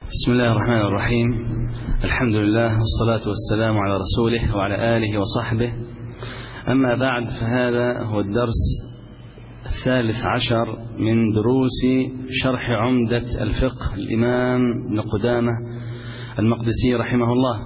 بسم الله الرحمن الرحيم. الحمد لله والصلاة والسلام على رسوله وعلى آله وصحبه. أما بعد، فهذا هو الدرس 13 من دروس شرح عمدة الفقه الإمام ابن قدامة المقدسي رحمه الله.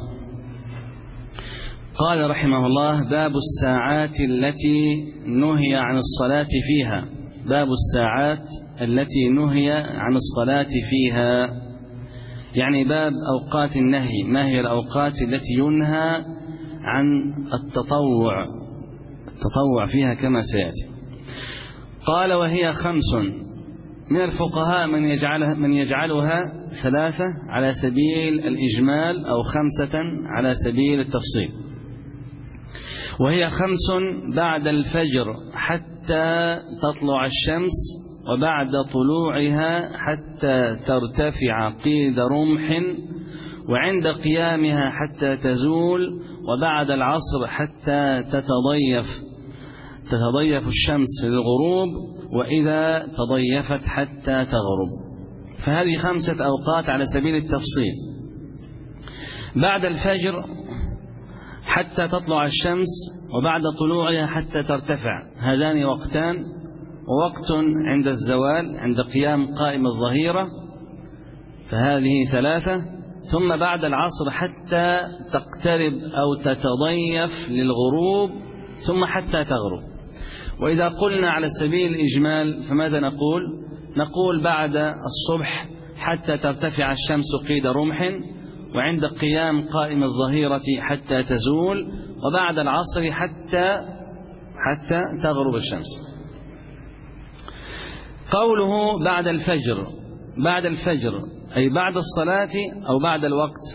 قال رحمه الله: باب الساعات التي نهي عن الصلاة فيها. باب الساعات التي نهي عن الصلاة فيها، يعني باب أوقات النهي. ما هي الأوقات التي ينهى عن التطوع فيها كما سيأتي. قال: وهي 5. من الفقهاء من يجعلها 3 على سبيل الإجمال، أو 5 على سبيل التفصيل. وهي 5: بعد الفجر حتى تطلع الشمس، وبعد طلوعها حتى ترتفع قيد رمح، وعند قيامها حتى تزول، وبعد العصر حتى تتضيف الشمس للغروب، وإذا تضيفت حتى تغرب. فهذه 5 أوقات على سبيل التفصيل. بعد الفجر حتى تطلع الشمس، وبعد طلوعها حتى ترتفع، هذان وقتان. ووقت عند الزوال عند قيام قائم الظهيرة، فهذه 3. ثم بعد العصر حتى تقترب أو تتضيف للغروب، ثم حتى تغرب. وإذا قلنا على سبيل الإجمال فماذا نقول؟ نقول بعد الصبح حتى ترتفع الشمس قيد رمح، وعند قيام قائم الظهيرة حتى تزول، وبعد العصر حتى تغرب الشمس. قوله بعد الفجر، بعد الفجر أي بعد الصلاة أو بعد الوقت.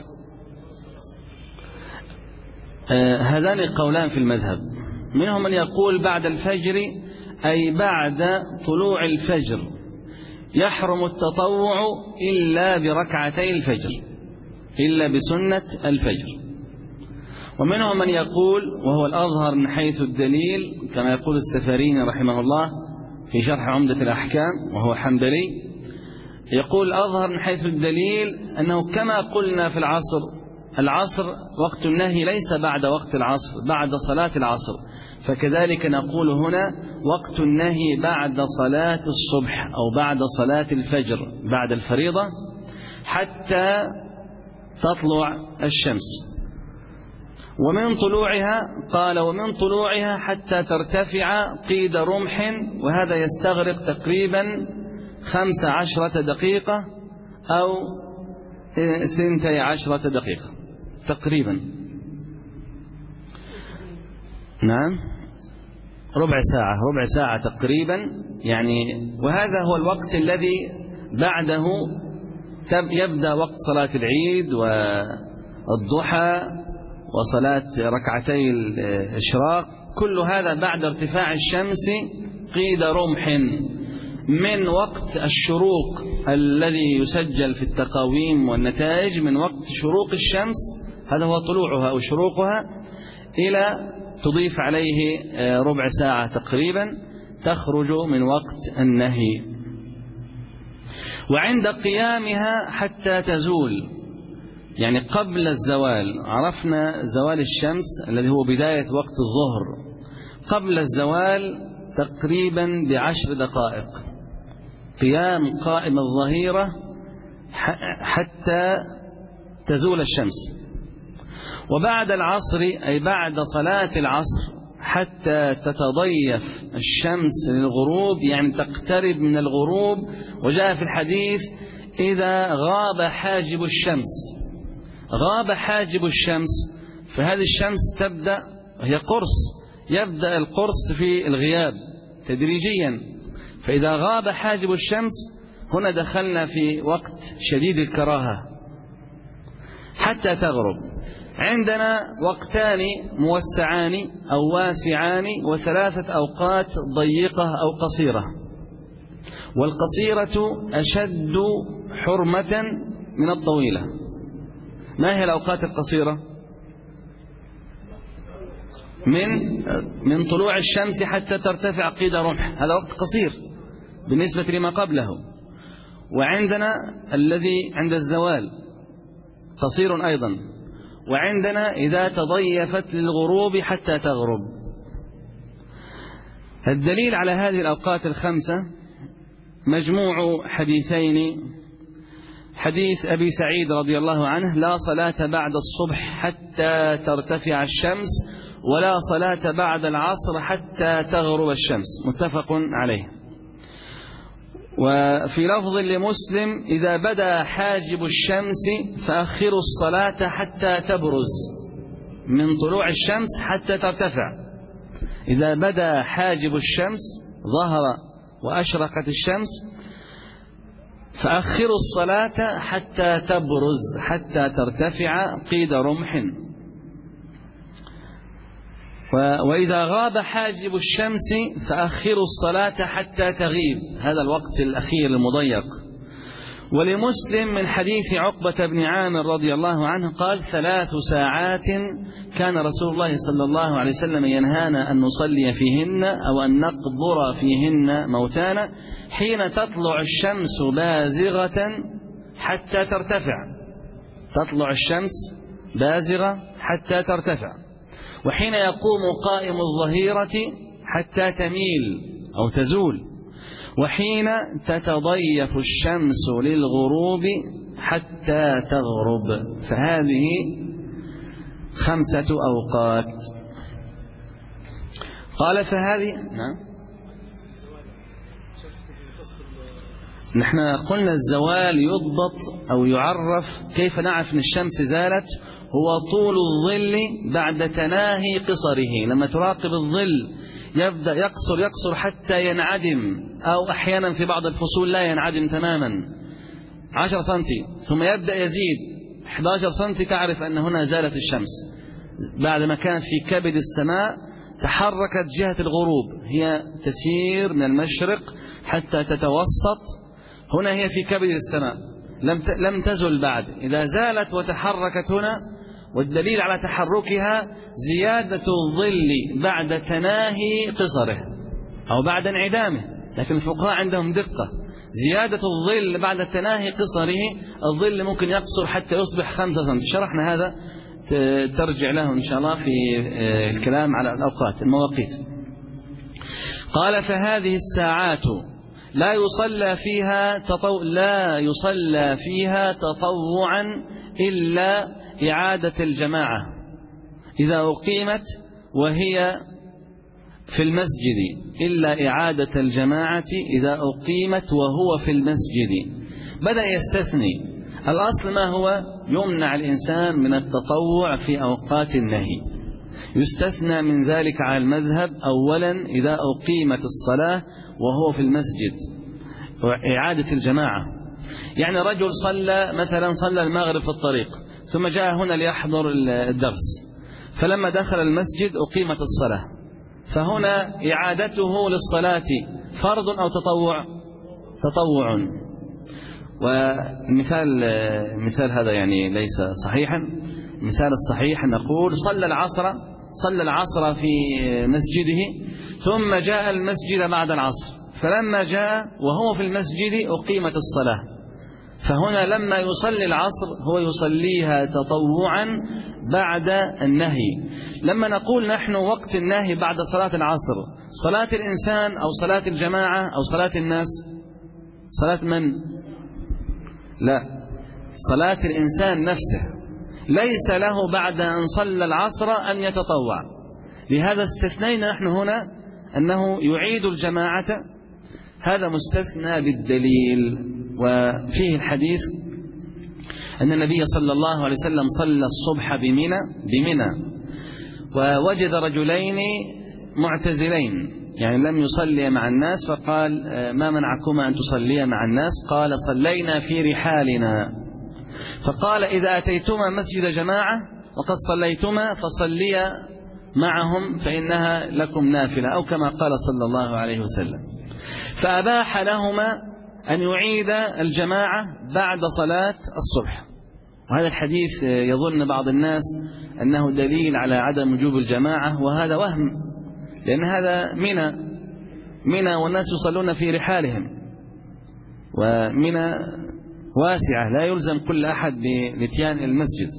هذان قولان في المذهب. منهم من يقول بعد الفجر أي بعد طلوع الفجر، يحرم التطوع إلا بركعتي الفجر، إلا بسنة الفجر. ومنهم من يقول، وهو الأظهر من حيث الدليل، كما يقول السفاريني رحمه الله في شرح عمدة الأحكام، وهو حنبلي، يقول أظهر من حيث الدليل أنه كما قلنا في العصر وقت النهي ليس بعد وقت العصر، بعد صلاة العصر، فكذلك نقول هنا وقت النهي بعد صلاة الصبح أو بعد صلاة الفجر، بعد الفريضة حتى تطلع الشمس. ومن طلوعها، قال: ومن طلوعها حتى ترتفع قيد رمح، وهذا يستغرق تقريبا 15 دقيقة أو 12 دقيقة تقريبا. نعم، ربع ساعة تقريبا يعني. وهذا هو الوقت الذي بعده يبدأ وقت صلاة العيد والضحى وصلاة ركعتي الإشراق. كل هذا بعد ارتفاع الشمس قيد رمح من وقت الشروق الذي يسجل في التقاويم والنتائج، من وقت شروق الشمس، هذا هو طلوعها أو شروقها، إلى تضيف عليه ربع ساعة تقريبا تخرج من وقت النهي. وعند قيامها حتى تزول، يعني قبل الزوال. عرفنا زوال الشمس الذي هو بداية وقت الظهر، قبل الزوال تقريبا ب10 دقائق قيام قائم الظهيرة حتى تزول الشمس. وبعد العصر أي بعد صلاة العصر حتى تتضيف الشمس للغروب، يعني تقترب من الغروب. وجاء في الحديث: إذا غاب حاجب الشمس، غاب حاجب الشمس، فهذه الشمس تبدأ، هي قرص، يبدأ القرص في الغياب تدريجيا. فإذا غاب حاجب الشمس هنا دخلنا في وقت شديد الكراهة حتى تغرب. عندنا وقتان موسعان أو واسعان، و3 أوقات ضيقة أو قصيرة. والقصيرة أشد حرمة من الطويلة. ما هي الأوقات القصيرة؟ من طلوع الشمس حتى ترتفع قيد رمح، هذا وقت قصير بالنسبة لما قبله. وعندنا الذي عند الزوال قصير أيضا، وعندنا إذا تضيفت للغروب حتى تغرب. الدليل على هذه الأوقات الخمسة مجموع حديثين: حديث أبي سعيد رضي الله عنه: لا صلاة بعد الصبح حتى ترتفع الشمس، ولا صلاة بعد العصر حتى تغرب الشمس، متفق عليه. وفي لفظ لمسلم: إذا بدا حاجب الشمس فأخروا الصلاة حتى تبرز، من طلوع الشمس حتى ترتفع. إذا بدا حاجب الشمس، ظهر وأشرقت الشمس، فأخروا الصلاة حتى تبرز، حتى ترتفع قيد رمح. وإذا غاب حاجب الشمس فأخروا الصلاة حتى تغيب، هذا الوقت الأخير المضيق. ولمسلم من حديث عقبة بن عامر رضي الله عنه قال: 3 ساعات كان رسول الله صلى الله عليه وسلم ينهانا أن نصلي فيهن أو أن نقبر فيهن موتانا، حين تطلع الشمس بازغة حتى ترتفع، تطلع الشمس بازغة حتى ترتفع، وحين يقوم قائم الظهيرة حتى تميل أو تزول، وحين تتضيف الشمس للغروب حتى تغرب. فهذه 5 أوقات. قال فهذه نحن قلنا الزوال يضبط أو يعرف، كيف نعرف أن الشمس زالت؟ هو طول الظل بعد تناهي قصره. لما تراقب الظل يبدأ يقصر حتى ينعدم، أو أحيانا في بعض الفصول لا ينعدم تماما 10 سنتي، ثم يبدأ يزيد 11 سنتي، تعرف أن هنا زالت الشمس. بعد ما كانت في كبد السماء تحركت جهة الغروب، هي تسير من المشرق حتى تتوسط، هنا هي في كبد السماء، لم تزل بعد. إذا زالت وتحركت هنا، والدليل على تحركها زيادة الظل بعد تناهي قصره أو بعد انعدامه، لكن الفقهاء عندهم دقة. زيادة الظل بعد تناهي قصره، الظل ممكن يقصر حتى يصبح 5 سم. شرحنا هذا، ترجع له إن شاء الله في الكلام على الأوقات المواقيت. قال: فهذه الساعات لا يصلى فيها تطوعا إلا إعادة الجماعة إذا أقيمت وهي في المسجد، إلا إعادة الجماعة إذا أقيمت وهو في المسجد. بدأ يستثني. الأصل ما هو؟ يمنع الإنسان من التطوع في أوقات النهي. يستثنى من ذلك على المذهب أولا إذا أقيمت الصلاة وهو في المسجد، وإعادة الجماعة. يعني رجل صلى المغرب في الطريق، ثم جاء هنا ليحضر الدرس، فلما دخل المسجد أقيمت الصلاة، فهنا إعادته للصلاة فرض أو تطوع؟ تطوع. والمثال هذا يعني ليس صحيحا. المثال الصحيح أن نقول صلى العصر في مسجده، ثم جاء المسجد بعد العصر، فلما جاء وهو في المسجد أقيمت الصلاة، فهنا لما يصلي العصر هو يصليها تطوعا بعد النهي. لما نقول نحن وقت النهي بعد صلاة العصر، صلاة الإنسان أو صلاة الجماعة أو صلاة الناس؟ صلاة من؟ لا، صلاة الإنسان نفسه. ليس له بعد أن صلى العصر أن يتطوع. لهذا استثنينا نحن هنا أنه يعيد الجماعة، هذا مستثنى بالدليل. وفيه الحديث أن النبي صلى الله عليه وسلم صلى الصبح بمنى، ووجد رجلين معتزلين، يعني لم يصلي مع الناس، فقال: ما منعكما أن تصليا مع الناس؟ قال: صلينا في رحالنا. فقال: إذا أتيتما مسجد جماعة وقد صليتما فصليا معهم فإنها لكم نافلة، أو كما قال صلى الله عليه وسلم. فأباح لهما أن يعيد الجماعة بعد صلاة الصبح. وهذا الحديث يظن بعض الناس أنه دليل على عدم وجوب الجماعة، وهذا وهم، لأن هذا منى والناس يصلون في رحالهم، ومنى واسعة لا يلزم كل أحد بإتيان المسجد.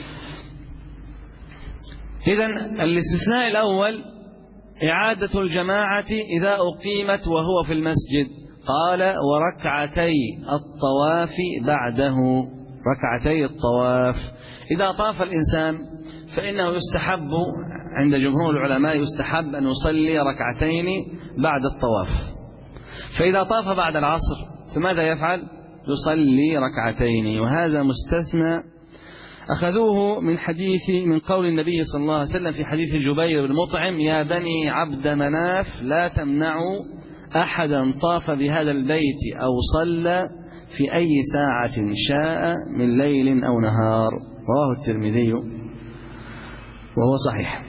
إذن الاستثناء الأول إعادة الجماعة إذا أقيمت وهو في المسجد. قال وركعتي الطواف بعده، ركعتي الطواف إذا طاف الإنسان فإنه يستحب عند جمهور العلماء يستحب أن يصلي ركعتين بعد الطواف. فإذا طاف بعد العصر فماذا يفعل؟ يصلي ركعتين، وهذا مستثنى أخذوه من قول النبي صلى الله عليه وسلم في حديث جبير بن مطعم: يا بني عبد مناف لا تمنعوا أحدا طاف بهذا البيت أو صلى في أي ساعة شاء من ليل أو نهار. رواه الترمذي وهو صحيح.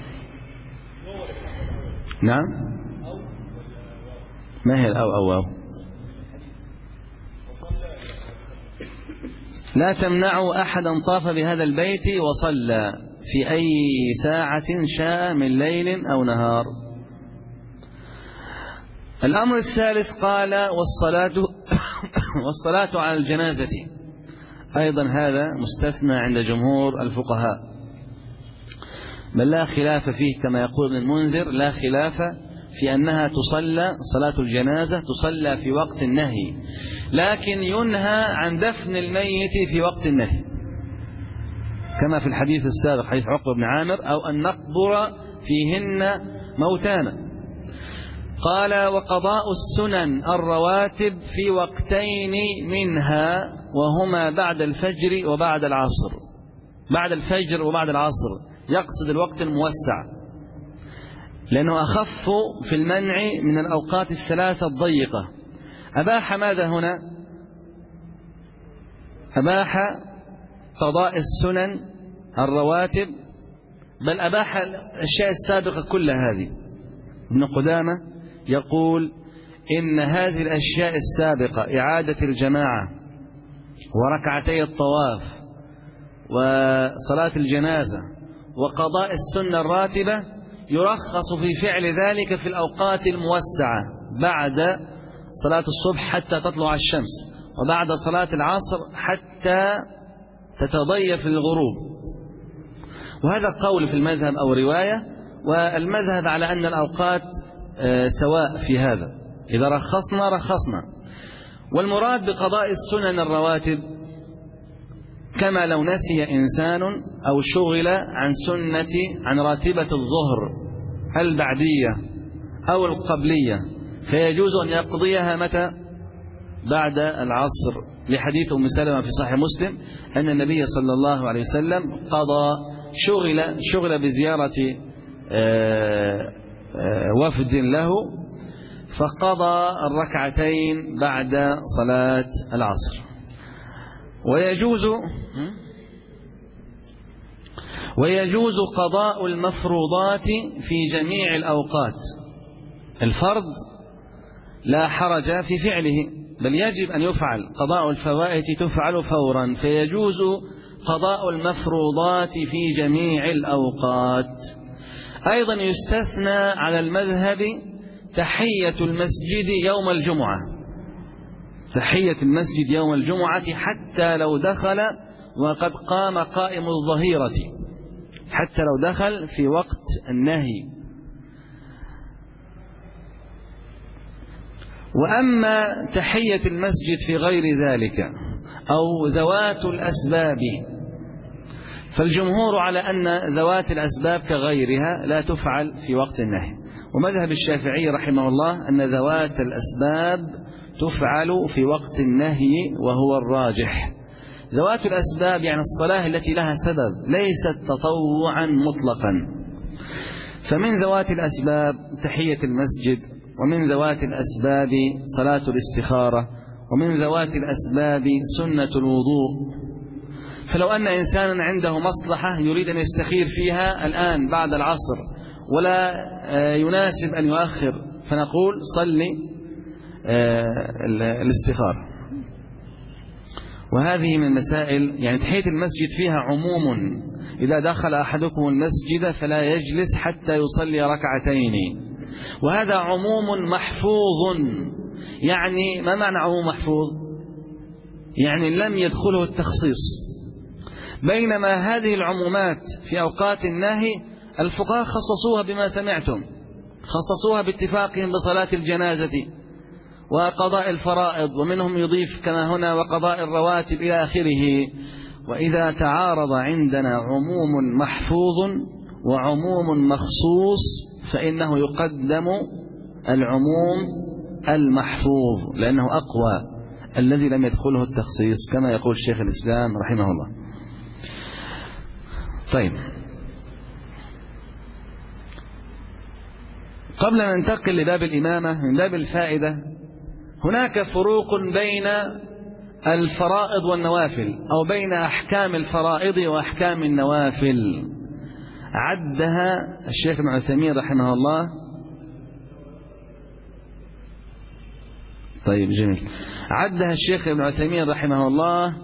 نعم، ما هي الأو؟ لا تمنعوا أحدا طاف بهذا البيت وصلى في أي ساعة شاء من ليل أو نهار. الأمر الثالث قال والصلاة على الجنازة، أيضا هذا مستثنى عند جمهور الفقهاء، بل لا خلاف فيه كما يقول ابن المنذر، لا خلاف في أنها تصلى صلاة الجنازة تصلى في وقت النهي، لكن ينهى عن دفن الميت في وقت النهي كما في الحديث السابق حديث عقبة بن عامر: أو أن نقبر فيهن موتانا. قال وقضاء السنن الرواتب في وقتين منها وهما بعد الفجر وبعد العصر. بعد الفجر وبعد العصر يقصد الوقت الموسع، لأنه أخف في المنع من الأوقات الثلاثة الضيقة. أباح ماذا هنا؟ أباح قضاء السنن الرواتب، بل أباح الأشياء السابقة كل هذه. ابن قدامة يقول إن هذه الأشياء السابقة إعادة الجماعة وركعتي الطواف وصلاة الجنازة وقضاء السنة الراتبة يرخص في فعل ذلك في الأوقات الموسعة بعد صلاة الصبح حتى تطلع الشمس، وبعد صلاة العصر حتى تتضيف الغروب. وهذا قول في المذهب أو رواية، والمذهب على أن الأوقات سواء في هذا، إذا رخصنا. والمراد بقضاء السنن الرواتب كما لو نسي إنسان أو شغل عن راتبة الظهر البعدية أو القبلية، فيجوز أن يقضيها متى؟ بعد العصر، لحديث أم سلمة في صحيح مسلم أن النبي صلى الله عليه وسلم شغل بزيارة وفد له، فقضى الركعتين بعد صلاة العصر. ويجوز قضاء المفروضات في جميع الأوقات. الفرض لا حرج في فعله، بل يجب أن يفعل. قضاء الفوائد تفعل فورا، فيجوز قضاء المفروضات في جميع الأوقات. أيضا يستثنى على المذهب تحية المسجد يوم الجمعة، تحية المسجد يوم الجمعة حتى لو دخل وقد قام قائم الظهيرة، حتى لو دخل في وقت النهي. وأما تحية المسجد في غير ذلك أو ذوات الأسباب، فالجمهور على أن ذوات الأسباب كغيرها لا تفعل في وقت النهي. ومذهب الشافعي رحمه الله أن ذوات الأسباب تفعل في وقت النهي وهو الراجح. ذوات الأسباب يعني الصلاة التي لها سبب، ليست تطوعا مطلقا. فمن ذوات الأسباب تحية المسجد، ومن ذوات الأسباب صلاة الاستخارة، ومن ذوات الأسباب سنة الوضوء. فلو أن إنسانا عنده مصلحة يريد أن يستخير فيها الآن بعد العصر ولا يناسب أن يؤخر، فنقول صلي الاستخارة. وهذه من مسائل، يعني تحية المسجد فيها عموم: إذا دخل أحدكم المسجد فلا يجلس حتى يصلي ركعتين. وهذا عموم محفوظ. يعني ما معنى عموم محفوظ؟ يعني لم يدخله التخصيص. بينما هذه العمومات في أوقات النهي الفقهاء خصصوها بما سمعتم، خصصوها باتفاقهم بصلاة الجنازة وقضاء الفرائض، ومنهم يضيف كما هنا وقضاء الرواتب إلى آخره. وإذا تعارض عندنا عموم محفوظ وعموم مخصوص فإنه يقدم العموم المحفوظ لأنه أقوى، الذي لم يدخله التخصيص، كما يقول شيخ الإسلام رحمه الله. طيب، قبل أن ننتقل لباب الإمامة من باب الفائدة، هناك فروق بين الفرائض والنوافل، أو بين أحكام الفرائض وأحكام النوافل، عدها الشيخ ابن عثيمين رحمه الله. طيب جميل. عدها الشيخ ابن عثيمين رحمه الله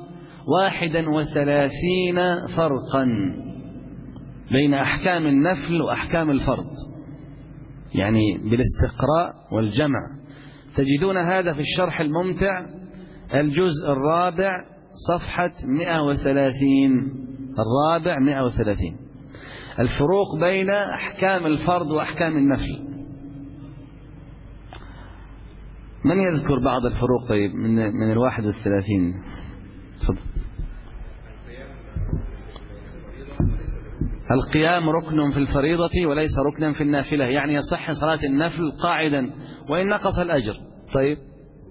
31 فرقا بين أحكام النفل وأحكام الفرض، يعني بالاستقراء والجمع. تجدون هذا في الشرح الممتع الجزء الرابع صفحة 130، الرابع 130، الفروق بين أحكام الفرض وأحكام النفل. من يذكر بعض الفروق طيب من 31؟ تفضل. القيام ركن في الفريضة وليس ركنا في النافلة، يعني يصح صلاة النفل قاعدا وإن نقص الأجر. طيب،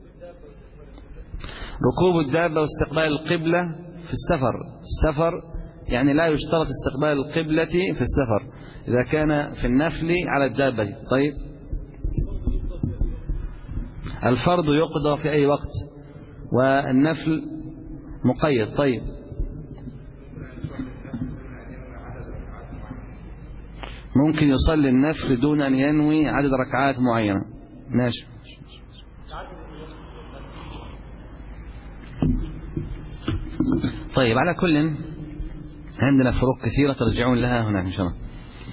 ركوب الدابة واستقبال القبلة في السفر. السفر يعني لا يشترط استقبال القبلة في السفر إذا كان في النفل على الدابة. طيب، الفرض يقضى في أي وقت والنفل مقيد. طيب، ممكن يصلي النفل دون أن ينوي عدد ركعات معينة. ماشي. طيب، على كل عندنا فروق كثيرة ترجعون لها هناك إن شاء الله.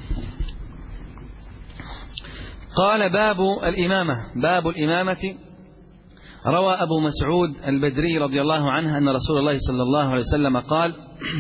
قال باب الإمامة. باب الإمامة. روى أبو مسعود البدري رضي الله عنه أن رسول الله صلى الله عليه وسلم قال: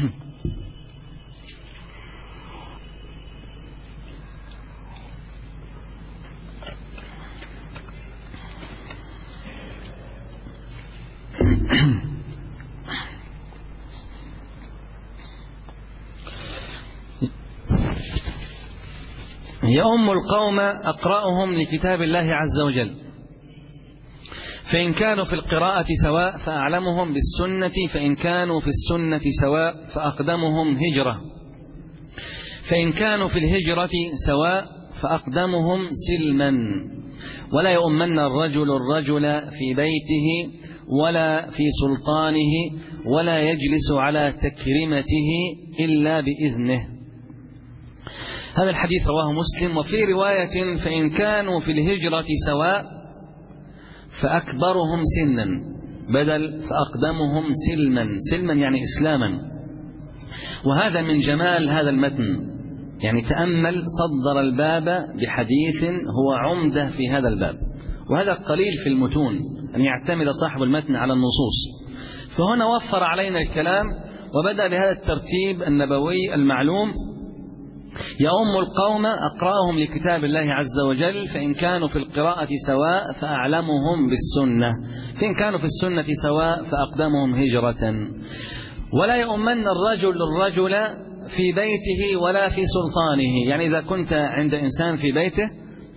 يؤم القوم أقرأهم لكتاب الله عز وجل، فإن كانوا في القراءة سواء فأعلمهم بالسنة، فإن كانوا في السنة سواء فأقدمهم هجرة، فإن كانوا في الهجرة سواء فأقدمهم سلما. ولا يؤمن الرجل في بيته ولا في سلطانه، ولا يجلس على تكريمته إلا بإذنه. هذا الحديث رواه مسلم. وفي رواية: فإن كانوا في الهجرة سواء فأكبرهم سنا، بدل فأقدمهم سلما. سلما يعني إسلاما. وهذا من جمال هذا المتن، يعني تأمل صدر الباب بحديث هو عمدة في هذا الباب، وهذا قليل في المتون أن يعتمد صاحب المتن على النصوص. فهنا وفر علينا الكلام وبدأ بهذا الترتيب النبوي المعلوم: يؤم القوم أقرأهم لكتاب الله عز وجل، فإن كانوا في القراءة سواء فأعلمهم بالسنة، فإن كانوا في السنة سواء فأقدمهم هجرة. ولا يؤمن الرجل في بيته ولا في سلطانه، يعني إذا كنت عند إنسان في بيته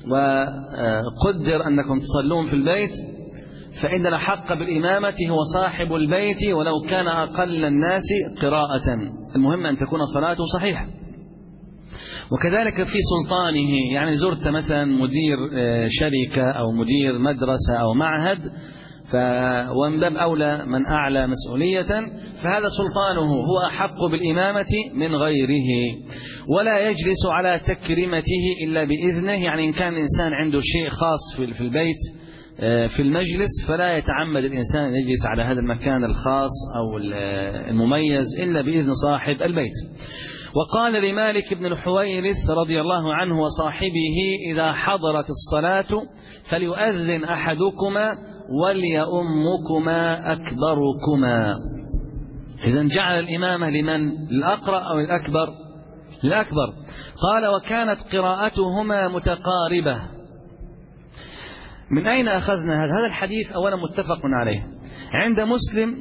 وقدر أنكم تصلون في البيت، فإن الحق بالإمامة هو صاحب البيت ولو كان أقل الناس قراءة، المهم أن تكون صلاته صحيحة. وكذلك في سلطانه، يعني زرت مثلا مدير شركة أو مدير مدرسة أو معهد، ومن باب أولى من أعلى مسؤولية، فهذا سلطانه هو أحق بالإمامة من غيره. ولا يجلس على تكريمته إلا بإذنه، يعني إن كان الإنسان عنده شيء خاص في البيت في المجلس، فلا يتعمد الإنسان أن يجلس على هذا المكان الخاص أو المميز إلا بإذن صاحب البيت. وقال لمالك بن الحويرث رضي الله عنه وصاحبه: إذا حضرت الصلاة فليؤذن أحدكما وليؤمكما أكبركما. إذن جعل الإمامة لمن؟ للأقرأ أو الأكبر؟ للأكبر. قال وكانت قراءتهما متقاربة. من أين أخذنا هذا الحديث؟ أولا متفق عليه عند مسلم.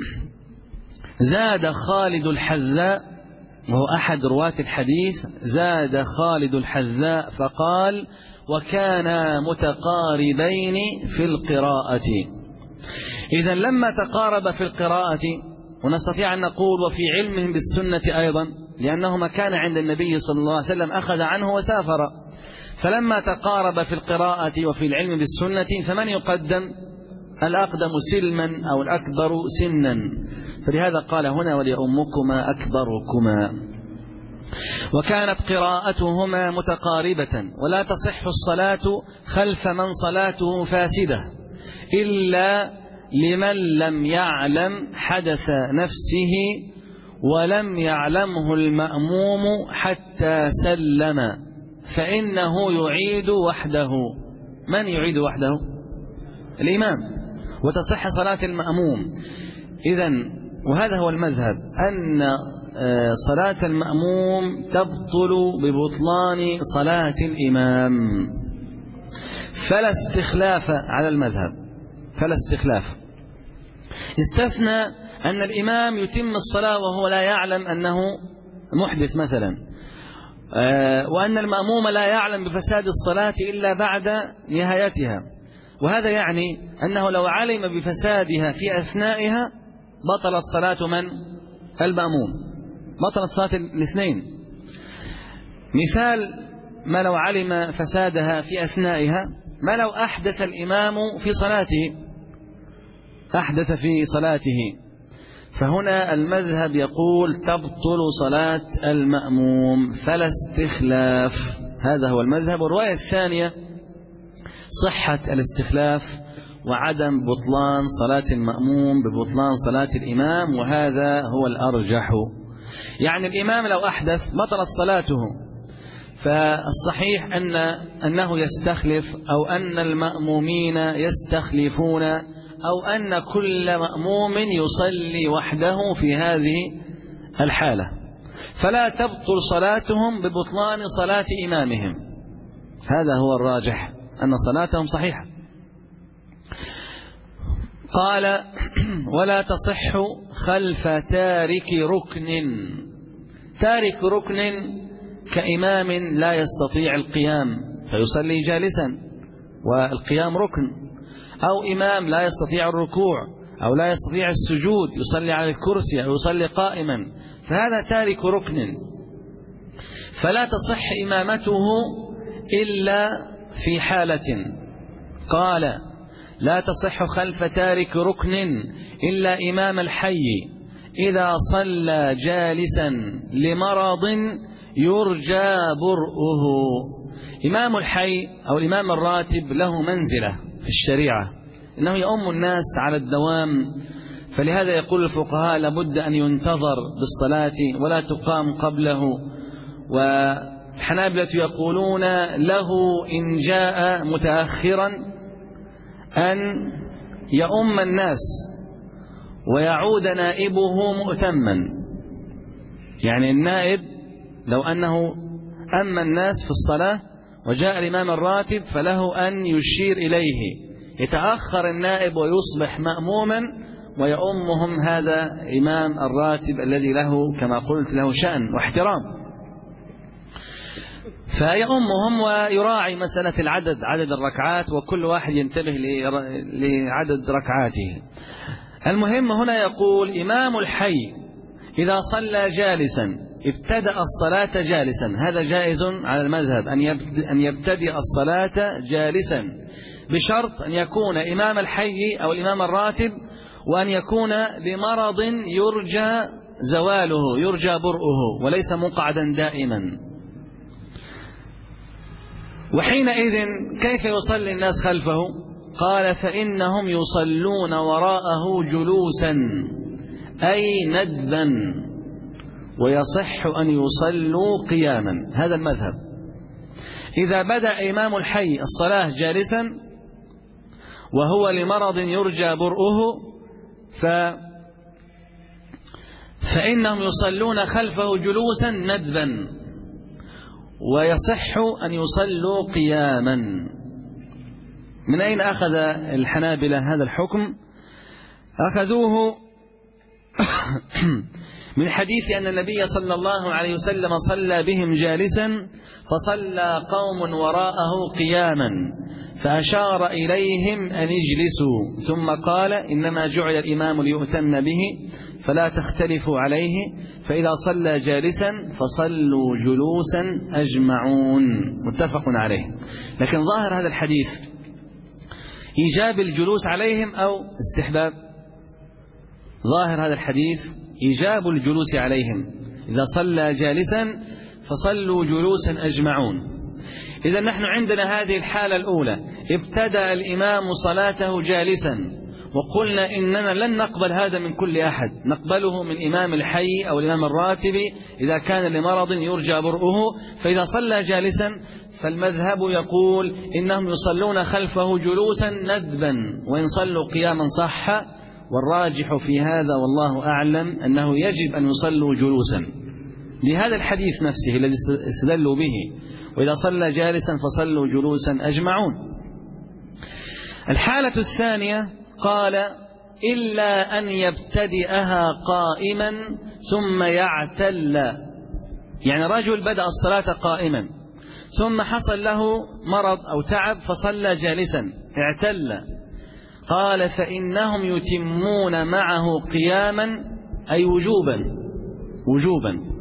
زاد خالد الحذاء وهو أحد رواة الحديث، زاد خالد الحذاء فقال وكانا متقاربين في القراءة. إذن لما تقارب في القراءة، ونستطيع أن نقول وفي علمهم بالسنة أيضا، لأنهما كان عند النبي صلى الله عليه وسلم أخذ عنه وسافر، فلما تقارب في القراءة وفي العلم بالسنة فمن يقدم؟ الأقدم سلما أو الأكبر سنا، فلهذا قال هنا وليؤمكما أكبركما. وكانت قراءتهما متقاربة، ولا تصح الصلاة خلف من صلاته فاسدة إلا لمن لم يعلم حدث نفسه ولم يعلمه المأموم حتى سلم، فإنه يعيد وحده. من يعيد وحده؟ الإمام، وتصح صلاة المأموم. إذن وهذا هو المذهب، أن صلاة المأموم تبطل ببطلان صلاة الإمام، فلا استخلاف على المذهب، فلا استخلاف. استثنى أن الإمام يتم الصلاة وهو لا يعلم أنه محدث مثلا، وأن المأموم لا يعلم بفساد الصلاة إلا بعد نهايتها، وهذا يعني أنه لو علم بفسادها في أثنائها بطلت صلاة من؟ المأموم، بطلت صلاة الاثنين. مثال ما لو علم فسادها في أثنائها، ما لو أحدث الإمام في صلاته، أحدث في صلاته، فهنا المذهب يقول تبطل صلاة المأموم فلا استخلاف. هذا هو المذهب. والرواية الثانية صحة الاستخلاف وعدم بطلان صلاة المأموم ببطلان صلاة الإمام، وهذا هو الأرجح. يعني الإمام لو أحدث بطلت صلاته، فالصحيح أنه يستخلف، أو أن المأمومين يستخلفون، أو أن كل مأموم يصلي وحده في هذه الحالة، فلا تبطل صلاتهم ببطلان صلاة إمامهم. هذا هو الراجح، أن صلاتهم صحيحة. قال ولا تصح خلف تارك ركن. تارك ركن كإمام لا يستطيع القيام فيصلي جالسا والقيام ركن، أو إمام لا يستطيع الركوع أو لا يستطيع السجود يصلي على الكرسي أو يصلي قائما، فهذا تارك ركن، فلا تصح إمامته إلا في حالة. قال لا تصح خلف تارك ركن إلا إمام الحي إذا صلى جالسا لمرض يرجى برؤه. إمام الحي أو الإمام الراتب له منزلة في الشريعة، إنه يؤم الناس على الدوام، فلهذا يقول الفقهاء لابد أن ينتظر بالصلاة ولا تقام قبله. والحنابلة يقولون له إن جاء متأخرا أن يؤم الناس ويعود نائبه مؤتما. يعني النائب لو أنه أما الناس في الصلاة وجاء الإمام الراتب فله أن يشير إليه، يتأخر النائب ويصبح مأموما ويؤمهم هذا إمام الراتب الذي له كما قلت له شأن واحترام، فيؤمهم ويراعي مسألة العدد، عدد الركعات، وكل واحد ينتبه لعدد ركعاته. المهم هنا يقول إمام الحي إذا صلى جالسا ابتدأ الصلاة جالسا، هذا جائز على المذهب أن يبتدئ الصلاة جالسا، بشرط أن يكون إمام الحي أو الإمام الراتب، وأن يكون بمرض يرجى زواله، يرجى برؤه، وليس مقعدا دائما. وحينئذ كيف يصلي الناس خلفه؟ قال فإنهم يصلون وراءه جلوسا أي ندبا، ويصح أن يصلوا قياما. هذا المذهب. إذا بدأ إمام الحي الصلاة جالسا وهو لمرض يرجى برؤه فإنهم يصلون خلفه جلوسا ندبا، ويصح أن يصلوا قياما. من أين أخذ الحنابلة هذا الحكم؟ أخذوه من حديث أن النبي صلى الله عليه وسلم صلى بهم جالسا فصلى قوم وراءه قياما فأشار إليهم أن اجلسوا، ثم قال: إنما جعل الإمام ليؤتم به فلا تختلفوا عليه، فإذا صلى جالسا فصلوا جلوسا أجمعون. متفق عليه. لكن ظاهر هذا الحديث إيجاب الجلوس عليهم أو استحباب؟ ظاهر هذا الحديث إيجاب الجلوس عليهم، إذا صلى جالسا فصلوا جلوسا أجمعون. إذا نحن عندنا هذه الحالة الأولى، ابتدأ الإمام صلاته جالسا، وقلنا إننا لن نقبل هذا من كل أحد، نقبله من إمام الحي أو الإمام الراتب إذا كان لمرض يرجى برؤه. فإذا صلى جالسا فالمذهب يقول إنهم يصلون خلفه جلوسا ندبا، وإن صلوا قياما صح. والراجح في هذا والله أعلم أنه يجب أن يصلوا جلوسا لهذا الحديث نفسه الذي استدلوا به: وإذا صلى جالسا فصلوا جلوسا أجمعون. الحالة الثانية قال: إلا أن يبتدئها قائما ثم يعتل، يعني رجل بدأ الصلاة قائما ثم حصل له مرض أو تعب فصلى جالسا اعتل. قال: فإنهم يتمون معه قياما، أي وجوبا.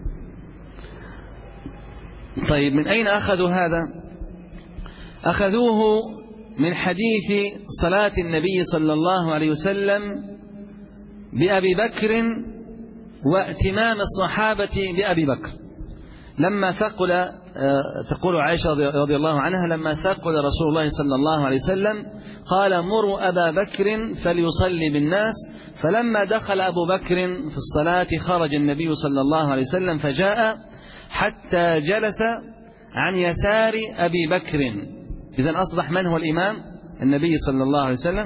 طيب من أين أخذوا هذا؟ أخذوه من حديث صلاة النبي صلى الله عليه وسلم بأبي بكر واتمام الصحابة بأبي بكر لما ثقل، تقول عائشة رضي الله عنها: لما ثقل رسول الله صلى الله عليه وسلم قال: مروا أبا بكر فليصلي بالناس. فلما دخل أبو بكر في الصلاة خرج النبي صلى الله عليه وسلم فجاء حتى جلس عن يسار أبي بكر. إذن أصبح من هو الإمام؟ النبي صلى الله عليه وسلم.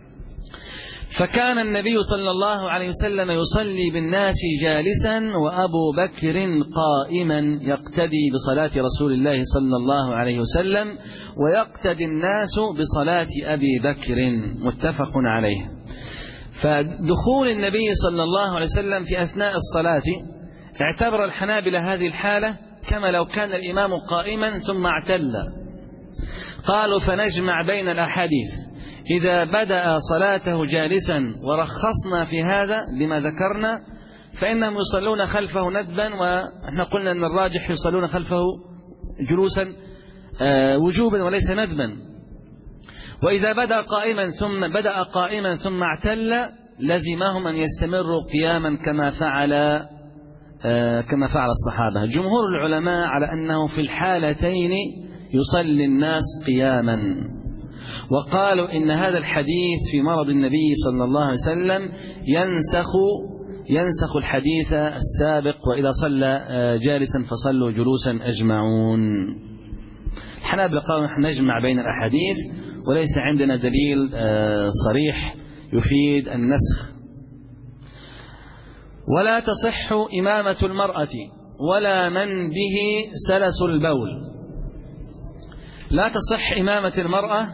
فكان النبي صلى الله عليه وسلم يصلي بالناس جالسا وأبو بكر قائما يقتدي بصلاة رسول الله صلى الله عليه وسلم، ويقتدي الناس بصلاة أبي بكر. متفق عليه. فدخول النبي صلى الله عليه وسلم في أثناء الصلاة اعتبر الحنابلة هذه الحالة كما لو كان الإمام قائما ثم اعتل. قالوا: فنجمع بين الأحاديث، إذا بدأ صلاته جالسا ورخصنا في هذا لما ذكرنا فإنهم يصلون خلفه ندبا، ونحن قلنا أن الراجح يصلون خلفه جلوسا وجوبا وليس ندبا. وإذا بدأ قائما ثم اعتل لزمهم أن يستمروا قياما كما فعل الصحابة. جمهور العلماء على أنه في الحالتين يصلي الناس قياما، وقالوا إن هذا الحديث في مرض النبي صلى الله عليه وسلم ينسخ الحديث السابق: وإذا صلى جالسا فصلوا جلوسا أجمعون. الحنابلة قالوا نحن نجمع بين الأحاديث وليس عندنا دليل صريح يفيد النسخ. ولا تصح إمامة المرأة ولا من به سلس البول. لا تصح إمامة المرأة،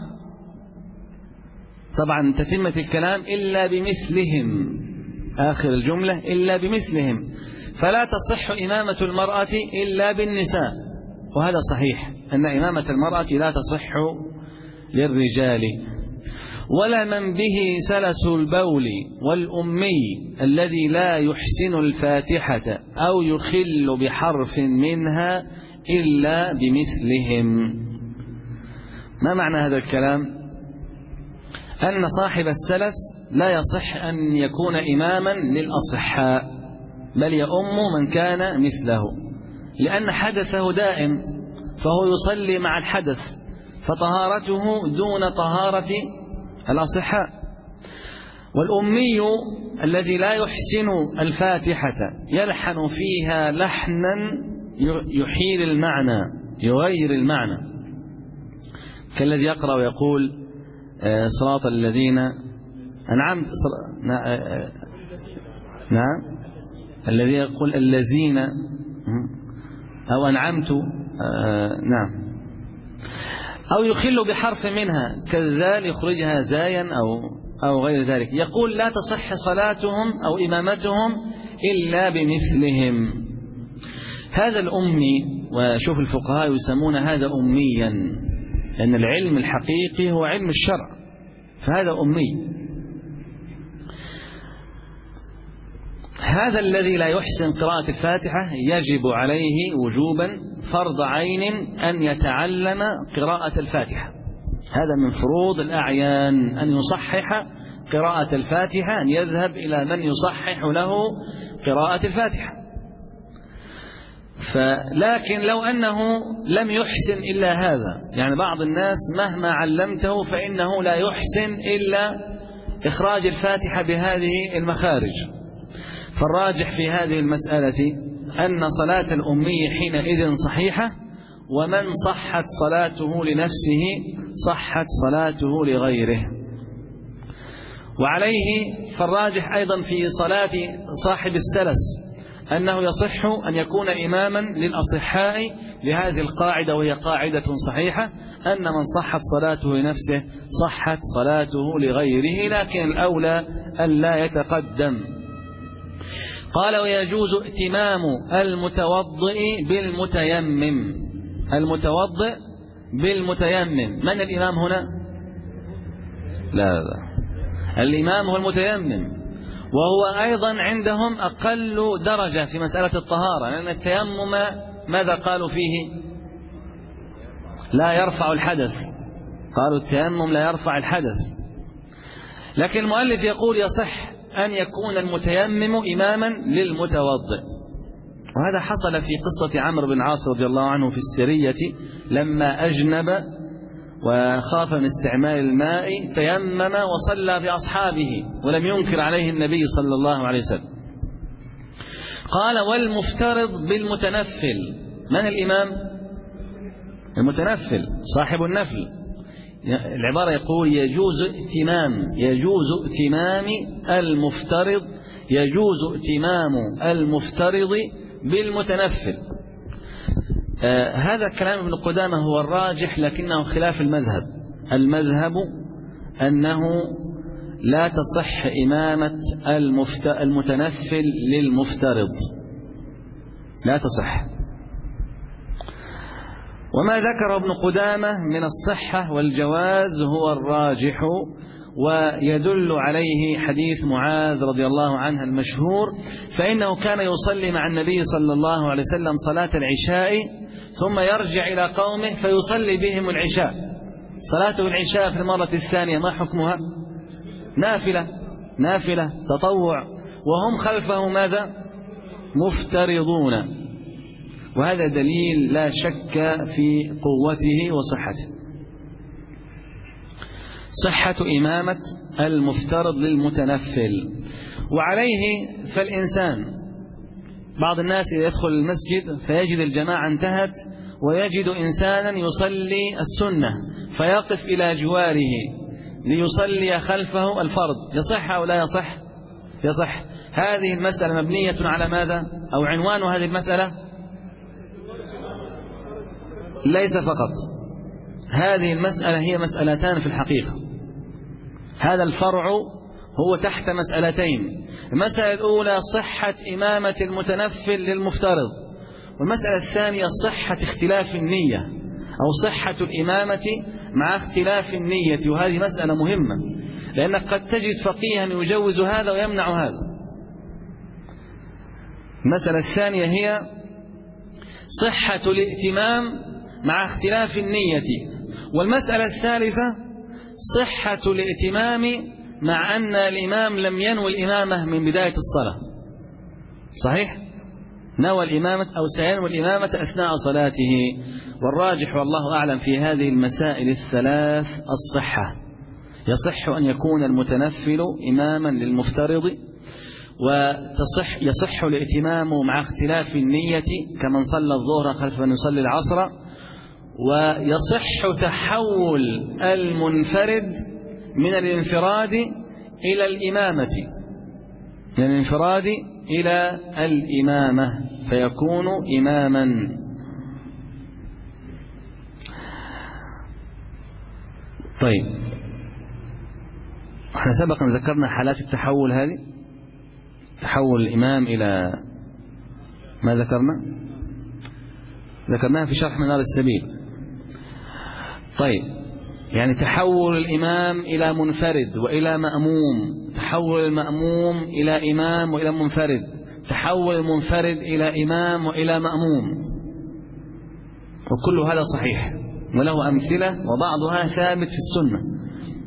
طبعا تتمة الكلام، إلا بمثلهم، آخر الجملة إلا بمثلهم. فلا تصح إمامة المرأة إلا بالنساء، وهذا صحيح أن إمامة المرأة لا تصح للرجال. ولا من به سلس البول والأمي الذي لا يحسن الفاتحة أو يخل بحرف منها إلا بمثلهم. ما معنى هذا الكلام؟ أن صاحب السلس لا يصح أن يكون إماما للأصحاء، بل يؤم من كان مثله، لأن حدثه دائم فهو يصلي مع الحدث، فطهارته دون طهارة الأصحاء. والأمي الذي لا يحسن الفاتحة يلحن فيها لحنا يحيل المعنى، يغير المعنى، كالذي يقرأ ويقول صراط الذين أنعمت نعم الذي يقول الذين أو أنعمت نعم، أو يخل بحرف منها كالذال يخرجها زايا أو غير ذلك. يقول لا تصح صلاتهم أو إمامتهم إلا بمثلهم. هذا الأمي، وشوف الفقهاء يسمون هذا أميا، لأن العلم الحقيقي هو علم الشرع، فهذا أمي. هذا الذي لا يحسن قراءة الفاتحة يجب عليه وجوبا فرض عين أن يتعلم قراءة الفاتحة. هذا من فروض الأعيان أن يصحح قراءة الفاتحة، أن يذهب إلى من يصحح له قراءة الفاتحة. لكن لو أنه لم يحسن إلا هذا، يعني بعض الناس مهما علمته فإنه لا يحسن إلا إخراج الفاتحة بهذه المخارج، فالراجح في هذه المسألة أن صلاة الأمي حينئذ صحيحة، ومن صحت صلاته لنفسه صحت صلاته لغيره. وعليه فالراجح أيضا في صلاة صاحب السلس أنه يصح أن يكون إماما للأصحاء لهذه القاعدة، وهي قاعدة صحيحة، أن من صحت صلاته لنفسه صحت صلاته لغيره، لكن الأولى أن لا يتقدم. قال ويجوز ائتمام المتوضئ بالمتيمم. المتوضئ بالمتيمم، من الإمام هنا؟ لا، الإمام هو المتيمم، وهو أيضا عندهم أقل درجة في مسألة الطهارة، لأن التيمم ماذا قالوا فيه؟ لا يرفع الحدث، قالوا التيمم لا يرفع الحدث. لكن المؤلف يقول يصح أن يكون المتيمم إماما للمتوضئ، وهذا حصل في قصة عمرو بن عاص رضي الله عنه في السرية، لما أجنب وخاف من استعمال الماء تيمم وصلى بأصحابه ولم ينكر عليه النبي صلى الله عليه وسلم. قال والمفترض بالمتنفل، من الإمام؟ المتنفل صاحب النفل. العبارة يقول يجوز ائتمام المفترض، يجوز ائتمام المفترض بالمتنفل. هذا كلام ابن قدامة هو الراجح، لكنه خلاف المذهب. المذهب أنه لا تصح إمامة المتنفل للمفترض، لا تصح. وما ذكره ابن قدامة من الصحة والجواز هو الراجح، ويدل عليه حديث معاذ رضي الله عنها المشهور، فإنه كان يصلي مع النبي صلى الله عليه وسلم صلاة العشاء ثم يرجع إلى قومه فيصلي بهم العشاء. صلاة العشاء في المرة الثانية ما حكمها؟ نافلة تطوع، وهم خلفه ماذا؟ مفترضون. وهذا دليل لا شك في قوته وصحته، صحة إمامة المفترض للمتنفل. وعليه فالإنسان، بعض الناس يدخل المسجد فيجد الجماعة انتهت ويجد إنسانا يصلي السنة فيقف إلى جواره ليصلي خلفه الفرض، يصح أو لا يصح؟ يصح. هذه المسألة مبنية على ماذا؟ أو عنوان هذه المسألة ليس فقط، هذه المسألة هي مسألتان في الحقيقة. هذا الفرع هو تحت مسألتين، المسألة الأولى صحة إمامة المتنفل للمفترض، والمسألة الثانية صحة اختلاف النية أو صحة الإمامة مع اختلاف النية، وهذه مسألة مهمة، لأنك قد تجد فقيها يجوز هذا ويمنع هذا. المسألة الثانية هي صحة الائتمام مع اختلاف النية، والمسألة الثالثة صحة الائتمام مع أن الإمام لم ينوي الإمامة من بداية الصلاة. صحيح؟ نوى الإمامة أو سينوي الإمامة أثناء صلاته. والراجح والله أعلم في هذه المسائل الثلاث الصحة، يصح أن يكون المتنفل إماما للمفترض، ويصح الائتمام مع اختلاف النية كمن صلى الظهر خلف من يصلي العصر، ويصح تحول المنفرد من الانفراد إلى الإمامة، من الانفراد إلى الإمامة فيكون إماما. طيب احنا سبقا ذكرنا حالات التحول هذه، تحول الإمام إلى ما ذكرناها في شرح منار السبيل. طيب يعني تحول الإمام إلى منفرد وإلى مأموم، تحول المأموم إلى إمام وإلى منفرد، تحول المنفرد إلى إمام وإلى مأموم، وكل هذا صحيح وله أمثلة وبعضها ثابت في السنة.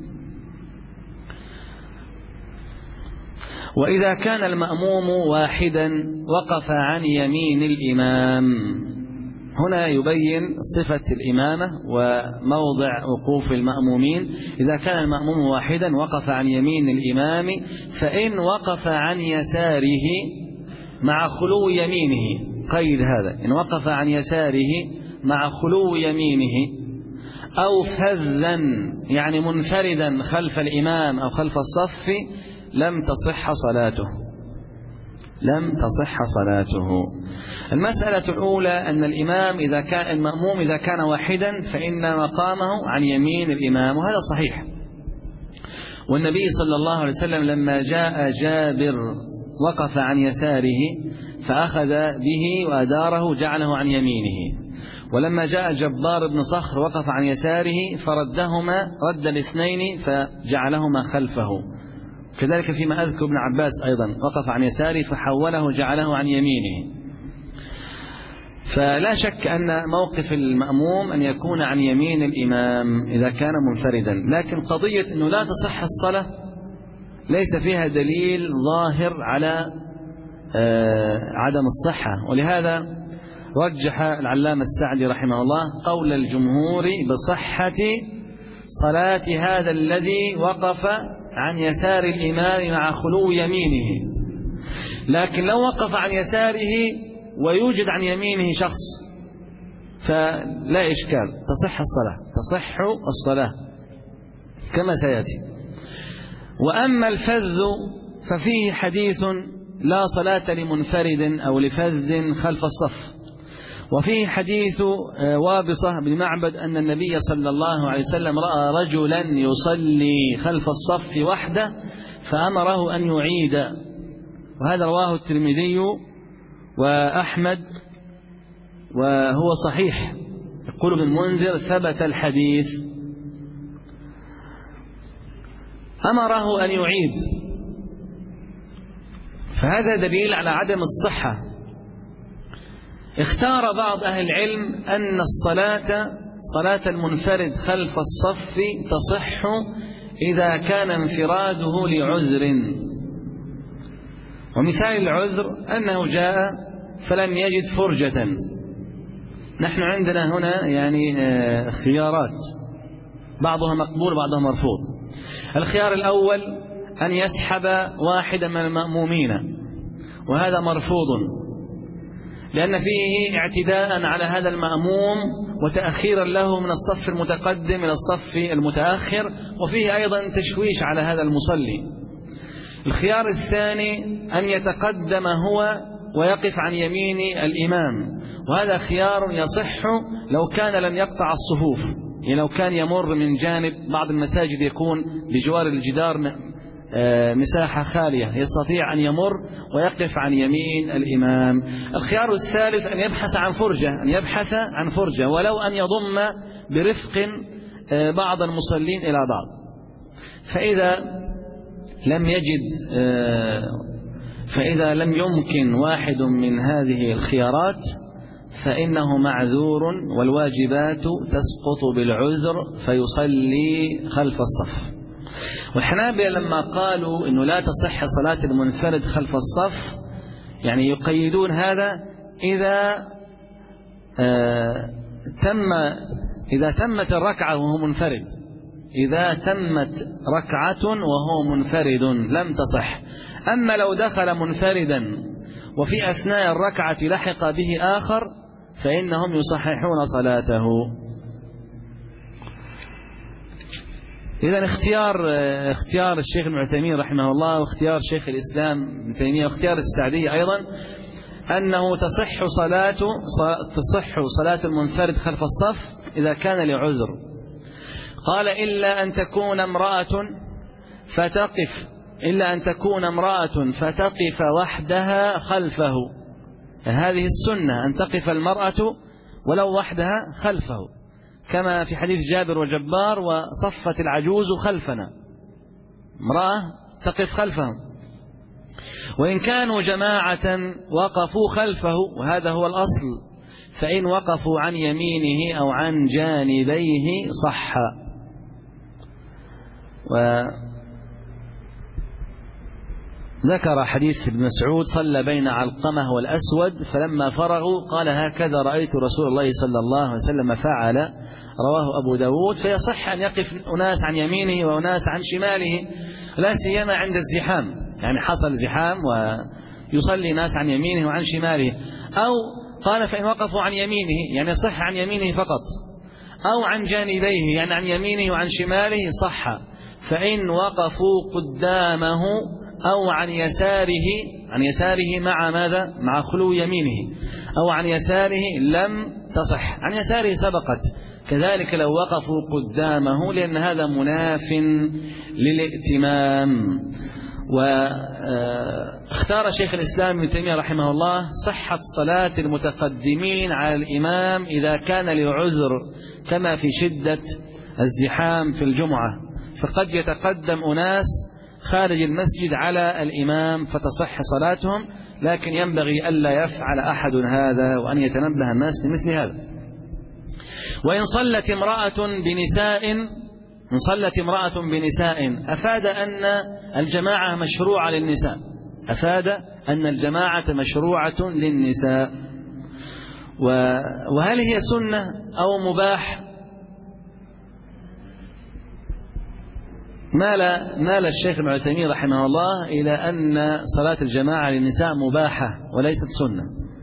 وإذا كان المأموم واحدا وقف عن يمين الإمام، هنا يبين صفة الإمامة وموضع وقوف المأمومين. إذا كان المأموم واحدا وقف عن يمين الإمام، فإن وقف عن يساره مع خلو يمينه، قيد هذا، إن وقف عن يساره مع خلو يمينه أو فذا يعني منفردا خلف الإمام أو خلف الصف، لم تصح صلاته. المسألة الأولى أن الإمام إذا كان المأموم إذا كان واحدا فإن مقامه عن يمين الإمام، وهذا صحيح. والنبي صلى الله عليه وسلم لما جاء جابر وقف عن يساره فأخذ به وأداره جعله عن يمينه، ولما جاء جبار بن صخر وقف عن يساره فردهما رد الاثنين فجعلهما خلفه. كذلك فيما أذكر ابن عباس أيضا وقف عن يساره فحوله جعله عن يمينه. فلا شك أن موقف المأموم أن يكون عن يمين الإمام إذا كان منفردا، لكن قضية أنه لا تصح الصلاة ليس فيها دليل ظاهر على عدم الصحة، ولهذا رجح العلامة السعدي رحمه الله قول الجمهور بصحة صلاة هذا الذي وقف عن يسار الإمام مع خلو يمينه. لكن لو وقف عن يساره ويوجد عن يمينه شخص فلا إشكال، تصح الصلاة كما سيأتي. وأما الفذ ففيه حديث لا صلاة لمنفرد أو لفذ خلف الصف، وفيه حديث وابصة بن معبد أن النبي صلى الله عليه وسلم رأى رجلا يصلي خلف الصف وحده فأمره أن يعيد، وهذا رواه الترمذي وأحمد وهو صحيح. يقول ابن المنذر ثبت الحديث، أمره أن يعيد، فهذا دليل على عدم الصحة. اختار بعض أهل العلم أن صلاة المنفرد خلف الصف تصح إذا كان انفراده لعذر، ومثال العذر أنه جاء فلم يجد فرجة. نحن عندنا هنا يعني خيارات، بعضها مقبول بعضها مرفوض. الخيار الأول أن يسحب واحدا من المأمومين، وهذا مرفوض لأن فيه اعتداء على هذا المأموم وتأخيرا له من الصف المتقدم إلى الصف المتأخر، وفيه أيضا تشويش على هذا المصلي. الخيار الثاني أن يتقدم هو ويقف عن يمين الإمام، وهذا خيار يصح لو كان لم يقطع الصفوف، يعني لو كان يمر من جانب بعض المساجد يكون بجوار الجدار مساحة خالية يستطيع أن يمر ويقف عن يمين الإمام. الخيار الثالث أن يبحث عن فرجة ولو أن يضم برفق بعض المصلين إلى بعض. فإذا لم يمكن واحد من هذه الخيارات فإنه معذور، والواجبات تسقط بالعذر فيصلي خلف الصف. والحنابلة لما قالوا إنه لا تصح صلاة المنفرد خلف الصف يعني يقيدون هذا إذا تمت الركعة وهو منفرد، إذا تمت ركعة وهو منفرد لم تصح. أما لو دخل منفردا وفي أثناء الركعة لحق به آخر فإنهم يصححون صلاته. إذن اختيار الشيخ ابن عثيمين رحمه الله واختيار شيخ الإسلام ابن تيمية واختيار السعدي أيضا أنه تصح صلاة المنفرد خلف الصف إذا كان لعذر. قال إلا أن تكون امرأة فتقف وحدها خلفه. هذه السنة أن تقف المرأة ولو وحدها خلفه، كما في حديث جابر وجبار: وصفت العجوز خلفنا. امرأة تقف خلفهم. وإن كانوا جماعة وقفوا خلفه، وهذا هو الأصل، فإن وقفوا عن يمينه أو عن جانبيه صح. وذكر حديث ابن مسعود: صلى بين علقمة والأسود فلما فرغوا قال: هكذا رأيت رسول الله صلى الله عليه وسلم فعل. رواه أبو داود. فيصح أن يقف أناس عن يمينه وأناس عن شماله، لا سيما عند الزحام، يعني حصل زحام ويصلي ناس عن يمينه وعن شماله. أو قال: فإن وقفوا عن يمينه، يعني صح عن يمينه فقط، أو عن جانبيه، يعني عن يمينه وعن شماله صح. فإن وقفوا قدامه أو عن يساره مع ماذا؟ مع خلو يمينه، أو عن يساره لم تصح. عن يساره سبقت. كذلك لو وقفوا قدامه، لأن هذا مناف للائتمام. واختار شيخ الإسلام ابن تيمية رحمه الله صحة صلاة المتقدمين على الإمام إذا كان لعذر، كما في شدة الزحام في الجمعة، فقد يتقدم أناس خارج المسجد على الإمام فتصح صلاتهم، لكن ينبغي ألا يفعل أحد هذا، وأن يتنبه الناس لمثل هذا. وإن صلت امرأة بنساء أفاد أن الجماعة مشروعة للنساء. وهل هي سنة أو مباح؟ مال الشيخ ابن عثيمين رحمه الله إلى أن صلاة الجماعة للنساء مباحة وليست سنة.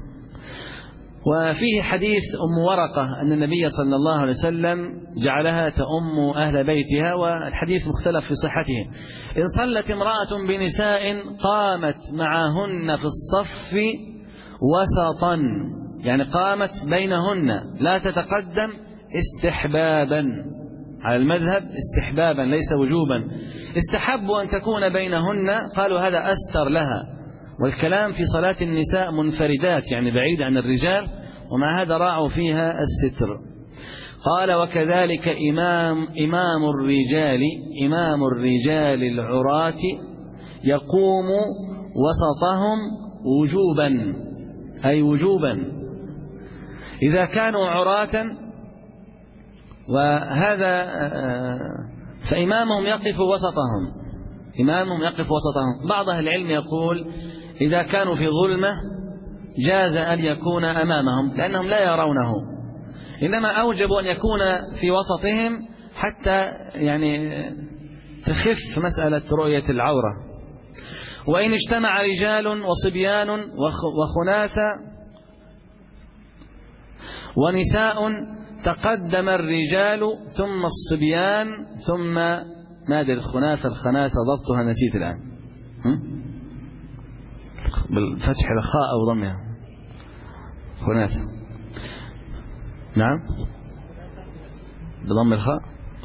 وفيه حديث أم ورقة أن النبي صلى الله عليه وسلم جعلها تؤم أهل بيتها، والحديث مختلف في صحته. إن صلت امرأة بنساء قامت معهن في الصف وسطا، يعني قامت بينهن، لا تتقدم، استحبابا على المذهب، استحبابا ليس وجوبا. استحبوا أن تكون بينهن، قالوا هذا أستر لها. والكلام في صلاة النساء منفردات، يعني بعيد عن الرجال، ومع هذا راعوا فيها الستر. قال: وكذلك إمام الرجال العراة يقوم وسطهم وجوبا إذا كانوا عراة، وهذا فإمامهم يقف وسطهم. بعض أهل العلم يقول إذا كانوا في ظلمة جاز أن يكون أمامهم لأنهم لا يرونه، إنما أوجب أن يكون في وسطهم حتى يعني تخف مسألة رؤية العورة. وإن اجتمع رجال وصبيان وخناثة ونساء تقدم الرجال ثم الصبيان ثم ماذا الخناثة ضبطها نسيت الآن، بالفتح الخاء أو ضمها خناثة، نعم بضم الخاء.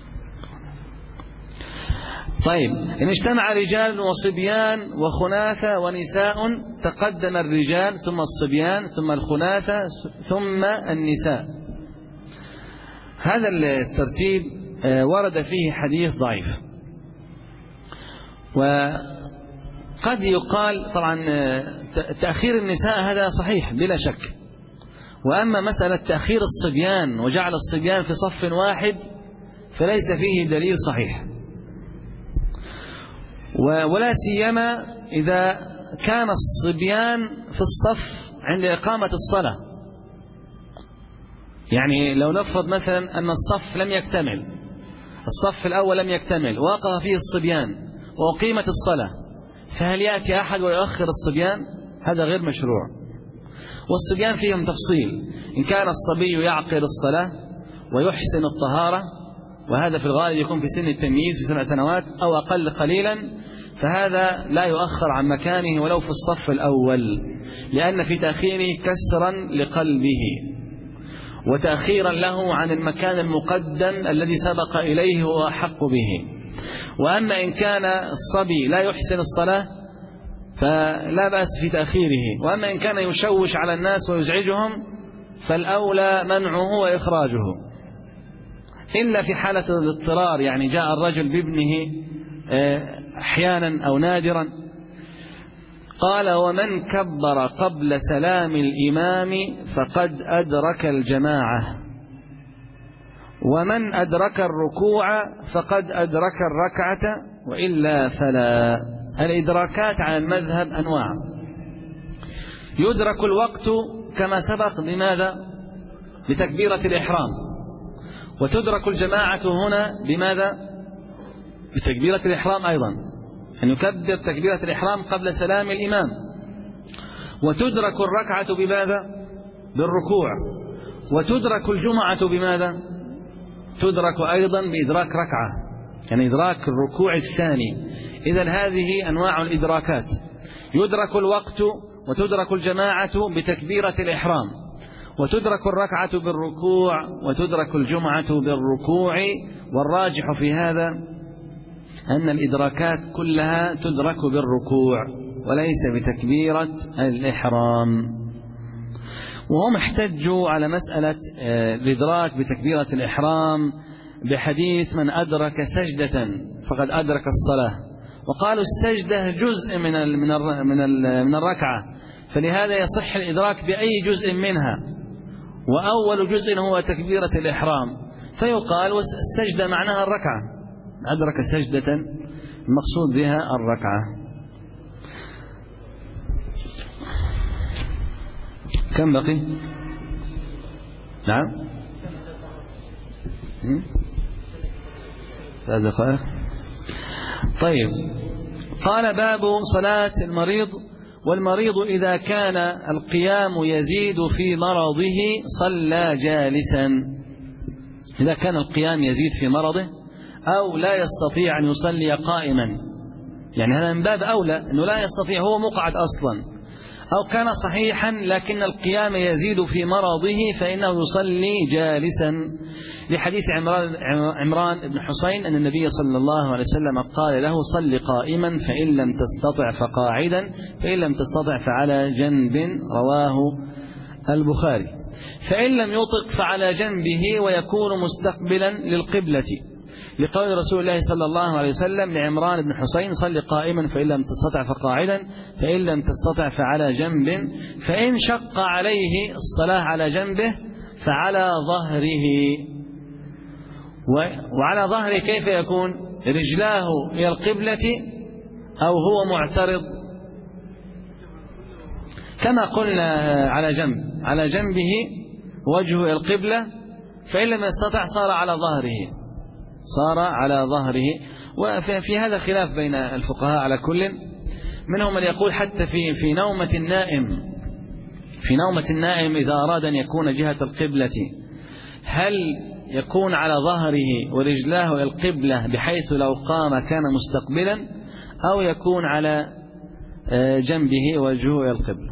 طيب، إن اجتمع رجال وصبيان وخناثة ونساء تقدم الرجال ثم الصبيان ثم الخناثة ثم النساء. هذا الترتيب ورد فيه حديث ضعيف، وقد يقال طبعا تأخير النساء هذا صحيح بلا شك، وأما مسألة تأخير الصبيان وجعل الصبيان في صف واحد فليس فيه دليل صحيح، ولا سيما إذا كان الصبيان في الصف عند إقامة الصلاة. يعني لو نفرض مثلا أن الصف لم يكتمل، الصف الأول لم يكتمل ووقف فيه الصبيان وأقيمت الصلاة، فهل يأتي أحد ويؤخر الصبيان؟ هذا غير مشروع. والصبيان فيهم تفصيل، إن كان الصبي يعقل الصلاة ويحسن الطهارة وهذا في الغالب يكون في سن التمييز في 7 سنوات أو أقل قليلا، فهذا لا يؤخر عن مكانه ولو في الصف الأول، لأن في تأخيره كسرا لقلبه وتأخيرا له عن المكان المقدم الذي سبق إليه هو أحق به. وأما إن كان الصبي لا يحسن الصلاة فلا بأس في تأخيره، وأما إن كان يشوش على الناس ويزعجهم فالأولى منعه وإخراجه، إلا في حالة الاضطرار، يعني جاء الرجل بابنه أحيانا أو نادرا. قال: ومن كبر قبل سلام الإمام فقد أدرك الجماعة، ومن أدرك الركوع فقد أدرك الركعة، وإلا فلا. الإدراكات على المذهب أنواع: يدرك الوقت كما سبق بماذا؟ بتكبيرة الإحرام، وتدرك الجماعة هنا بماذا؟ بتكبيرة الإحرام أيضا، أن يكبر تكبيرة الإحرام قبل سلام الإمام. وتدرك الركعة بماذا؟ بالركوع. وتدرك الجمعة بماذا؟ تدرك أيضا بإدراك ركعة، يعني إدراك الركوع الثاني. إذن هذه أنواع الإدراكات: يدرك الوقت، وتدرك الجماعة بتكبيرة الإحرام، وتدرك الركعة بالركوع، وتدرك الجمعة بالركوع. والراجح في هذا أن الإدراكات كلها تدرك بالركوع وليس بتكبيرة الإحرام. وهم احتجوا على مسألة الإدراك بتكبيرة الإحرام بحديث: من أدرك سجدة فقد أدرك الصلاة، وقالوا السجدة جزء من الركعة، فلهذا يصح الإدراك بأي جزء منها، وأول جزء هو تكبيرة الإحرام، فيقال السجدة معناها الركعة، أدرك سجدة المقصود بها الركعة. كم بقي؟ نعم 3 دقائق. طيب، قال: باب صلاة المريض. والمريض إذا كان القيام يزيد في مرضه صلى جالسا. إذا كان القيام يزيد في مرضه أو لا يستطيع أن يصلي قائما، يعني هذا من باب أولى أنه لا يستطيع، هو مقعد أصلا، أو كان صحيحا لكن القيام يزيد في مرضه فإنه يصلي جالسا، لحديث عمران بن حسين أن النبي صلى الله عليه وسلم قال له: صل قائما فإن لم تستطع فقاعدا فإن لم تستطع فعلى جنب. رواه البخاري. فإن لم يطق فعلى جنبه ويكون مستقبلا للقبلة، لقول رسول الله صلى الله عليه وسلم لعمران بن حسين: صل قائما فإن لم تستطع فقاعدا فإن لم تستطع فعلى جنب. فإن شق عليه الصلاة على جنبه فعلى ظهره. وعلى ظهره كيف يكون؟ رجلاه إلى القبلة أو هو معترض؟ كما قلنا على جنبه وجهه إلى القبلة، فإن لم يستطع صار على ظهره. وفي هذا خلاف بين الفقهاء على كل. منهم من يقول حتى في نومة النائم إذا أراد أن يكون جهة القبلة هل يكون على ظهره ورجلاه إلى القبلة بحيث لو قام كان مستقبلا، أو يكون على جنبه وجهه إلى القبلة؟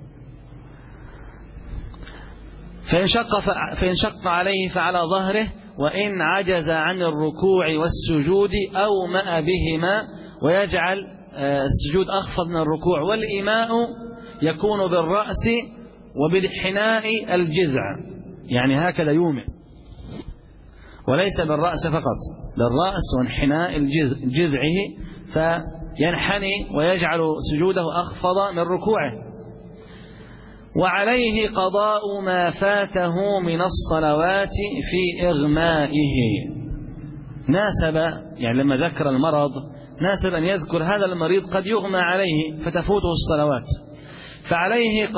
فإن شق عليه فعلى ظهره، وإن عجز عن الركوع والسجود أومأ بهما، ويجعل السجود أخفض من الركوع، والإيماء يكون بالرأس وبالحناء الجذع، يعني هكذا يومئ، وليس بالرأس فقط، بالرأس وانحناء جذعه، فينحني ويجعل سجوده أخفض من ركوعه. وعليه قضاء ما فاته من الصلوات في إغمائه. ناسب، يعني لما ذكر المرض ناسب أن يذكر هذا المريض قد يغمى عليه فتفوته الصلوات، فعليه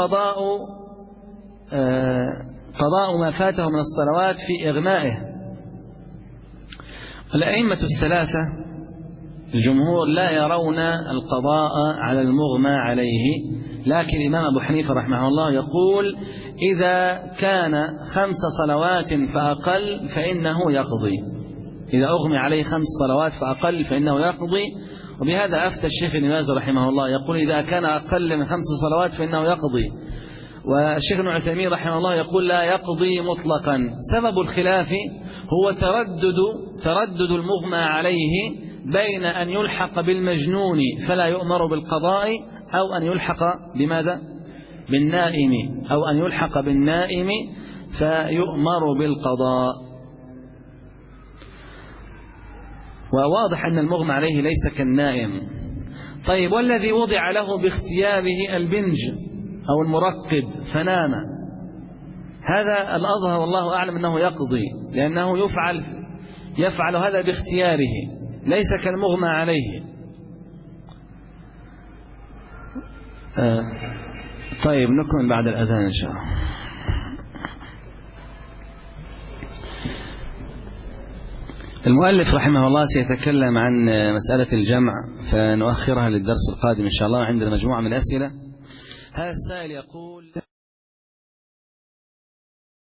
قضاء ما فاته من الصلوات في إغمائه. الأئمة الثلاثة الجمهور لا يرون القضاء على المغمى عليه، لكن الإمام أبو حنيفة رحمه الله يقول: إذا كان 5 صلوات فأقل فإنه يقضي، إذا أغمي عليه 5 صلوات فأقل فإنه يقضي. وبهذا أفتى الشيخ ابن باز رحمه الله، يقول إذا كان أقل من 5 صلوات فإنه يقضي. والشيخ ابن عثيمين رحمه الله يقول لا يقضي مطلقا. سبب الخلاف هو تردد المغمى عليه بين أن يلحق بالمجنون فلا يؤمر بالقضاء، أو أن يلحق بماذا؟ بالنائم، أو أن يلحق بالنائم فيؤمر بالقضاء. وواضح أن المغمى عليه ليس كالنائم. طيب، والذي وضع له باختياره البنج أو المرقد فنام، هذا الأظهر والله أعلم أنه يقضي، لأنه يفعل هذا باختياره ليس كالمغمى عليه. طيب، نكمل بعد الأذان إن شاء الله. المؤلف رحمه الله سيتكلم عن مسألة الجمع، فنؤخرها للدرس القادم إن شاء الله. عندنا مجموعة من الأسئلة. هذا السائل يقول